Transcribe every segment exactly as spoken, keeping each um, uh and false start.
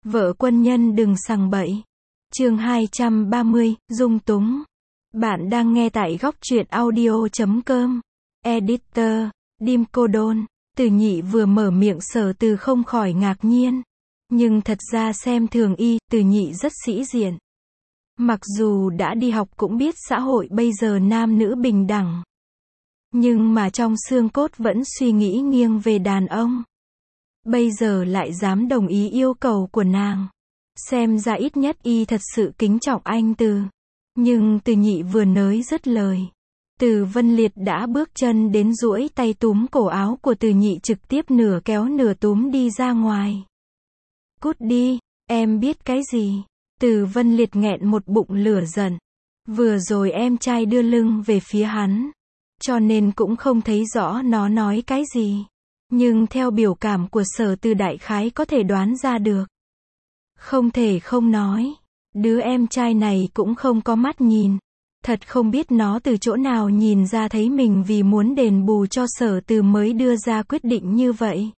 Vợ quân nhân đừng sằng bậy. Chương hai trăm ba mươi, dung túng. Bạn đang nghe tại góc truyện audio chấm com. Editor, Dim Cô Đôn. Từ Nhị vừa mở miệng Sở Từ không khỏi ngạc nhiên. Nhưng thật ra xem thường y, Từ Nhị rất sĩ diện. Mặc dù đã đi học cũng biết xã hội bây giờ nam nữ bình đẳng. Nhưng mà trong xương cốt vẫn suy nghĩ nghiêng về đàn ông. Bây giờ lại dám đồng ý yêu cầu của nàng. Xem ra ít nhất y thật sự kính trọng anh Từ. Nhưng Từ Nhị vừa nới dứt lời, Từ Vân Liệt đã bước chân đến duỗi tay túm cổ áo của Từ Nhị, trực tiếp nửa kéo nửa túm đi ra ngoài. Cút đi, em biết cái gì? Từ Vân Liệt nghẹn một bụng lửa giận. Vừa rồi em trai đưa lưng về phía hắn, cho nên cũng không thấy rõ nó nói cái gì. Nhưng theo biểu cảm của Sở Từ đại khái có thể đoán ra được. Không thể không nói, đứa em trai này cũng không có mắt nhìn. Thật không biết nó từ chỗ nào nhìn ra thấy mình vì muốn đền bù cho Sở Từ mới đưa ra quyết định như vậy.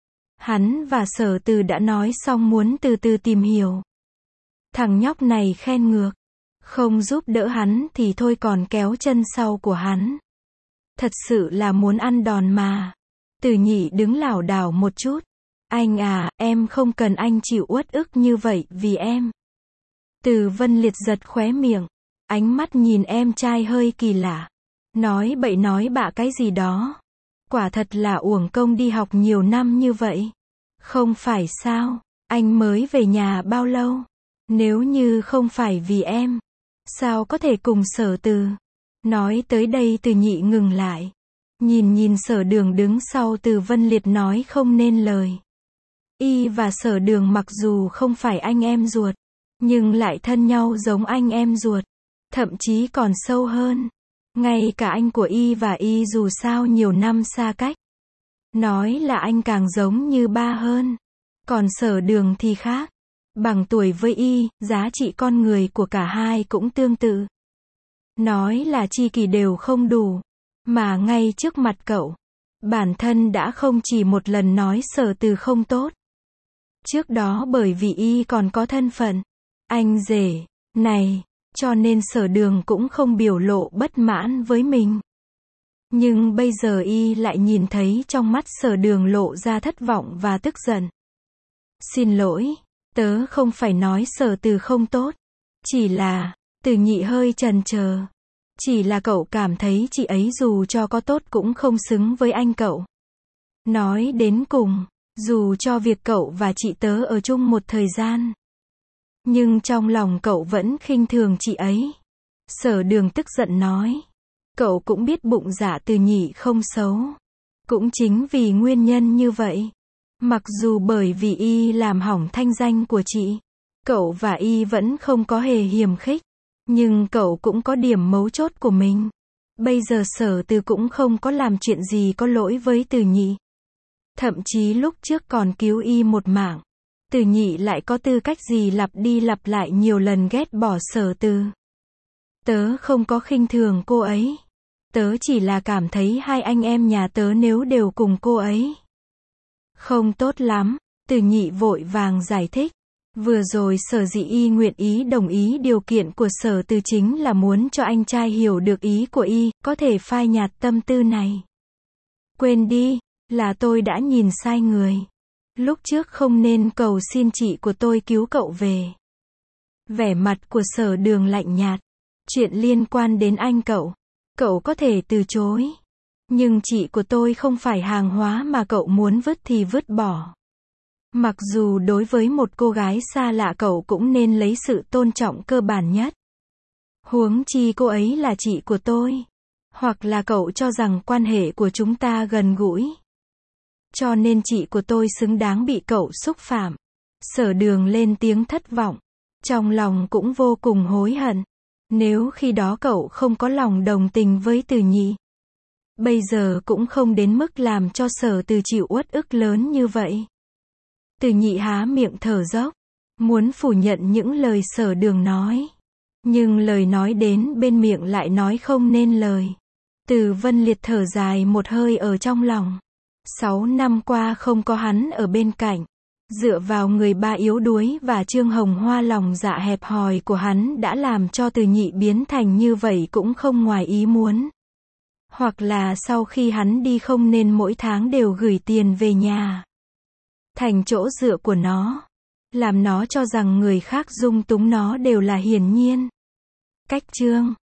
Hắn và Sở Từ đã nói xong muốn từ từ tìm hiểu. Thằng nhóc này khen ngược. Không giúp đỡ hắn thì thôi còn kéo chân sau của hắn. Thật sự là muốn ăn đòn mà. Từ Nhị đứng lảo đảo một chút. Anh à, em không cần anh chịu uất ức như vậy vì em. Từ Vân Liệt giật khóe miệng. Ánh mắt nhìn em trai hơi kỳ lạ. Nói bậy nói bạ cái gì đó. Quả thật là uổng công đi học nhiều năm như vậy. Không phải sao, anh mới về nhà bao lâu? Nếu như không phải vì em, sao có thể cùng Sở Từ? Nói tới đây Từ Nhị ngừng lại. Nhìn nhìn Sở Đường đứng sau Từ Vân Liệt nói không nên lời. Y và Sở Đường mặc dù không phải anh em ruột, nhưng lại thân nhau giống anh em ruột. Thậm chí còn sâu hơn. Ngay cả anh của Y và Y dù sao nhiều năm xa cách. Nói là anh càng giống như ba hơn. Còn Sở Đường thì khác. Bằng tuổi với Y, giá trị con người của cả hai cũng tương tự. Nói là tri kỷ đều không đủ. Mà ngay trước mặt cậu, bản thân đã không chỉ một lần nói Sở Từ không tốt. Trước đó bởi vì Y còn có thân phận anh rể này, cho nên Sở Đường cũng không biểu lộ bất mãn với mình. Nhưng bây giờ Y lại nhìn thấy trong mắt Sở Đường lộ ra thất vọng và tức giận. Xin lỗi, tớ không phải nói Sở Từ không tốt. Chỉ là, Từ Nhị hơi chần chờ. Chỉ là cậu cảm thấy chị ấy dù cho có tốt cũng không xứng với anh cậu. Nói đến cùng, dù cho việc cậu và chị tớ ở chung một thời gian, nhưng trong lòng cậu vẫn khinh thường chị ấy. Sở Đường tức giận nói. Cậu cũng biết bụng dạ Từ Nhị không xấu. Cũng chính vì nguyên nhân như vậy. Mặc dù bởi vì Y làm hỏng thanh danh của chị, cậu và Y vẫn không có hề hiềm khích. Nhưng cậu cũng có điểm mấu chốt của mình. Bây giờ Sở Từ cũng không có làm chuyện gì có lỗi với Từ Nhị. Thậm chí lúc trước còn cứu Y một mạng. Từ Nhị lại có tư cách gì lặp đi lặp lại nhiều lần ghét bỏ Sở Từ. Tớ không có khinh thường cô ấy. Tớ chỉ là cảm thấy hai anh em nhà tớ nếu đều cùng cô ấy không tốt lắm. Từ Nhị vội vàng giải thích. Vừa rồi Sở dĩ Y nguyện ý đồng ý điều kiện của Sở Từ chính là muốn cho anh trai hiểu được ý của Y, có thể phai nhạt tâm tư này. Quên đi, là tôi đã nhìn sai người. Lúc trước không nên cầu xin chị của tôi cứu cậu về. Vẻ mặt của Sở Đường lạnh nhạt. Chuyện liên quan đến anh cậu, cậu có thể từ chối. Nhưng chị của tôi không phải hàng hóa mà cậu muốn vứt thì vứt bỏ. Mặc dù đối với một cô gái xa lạ cậu cũng nên lấy sự tôn trọng cơ bản nhất. Huống chi cô ấy là chị của tôi. Hoặc là cậu cho rằng quan hệ của chúng ta gần gũi, cho nên chị của tôi xứng đáng bị cậu xúc phạm. Sở Đường lên tiếng thất vọng. Trong lòng cũng vô cùng hối hận. Nếu khi đó cậu không có lòng đồng tình với Từ Nhị, bây giờ cũng không đến mức làm cho Sở Từ chịu uất ức lớn như vậy. Từ Nhị há miệng thở dốc, muốn phủ nhận những lời Sở Đường nói. Nhưng lời nói đến bên miệng lại nói không nên lời. Từ Vân Liệt thở dài một hơi ở trong lòng. Sáu năm qua không có hắn ở bên cạnh. Dựa vào người ba yếu đuối và Trương Hồng Hoa lòng dạ hẹp hòi của hắn đã làm cho Từ Nhị biến thành như vậy cũng không ngoài ý muốn. Hoặc là sau khi hắn đi không nên mỗi tháng đều gửi tiền về nhà. Thành chỗ dựa của nó. Làm nó cho rằng người khác dung túng nó đều là hiển nhiên. Cách Trương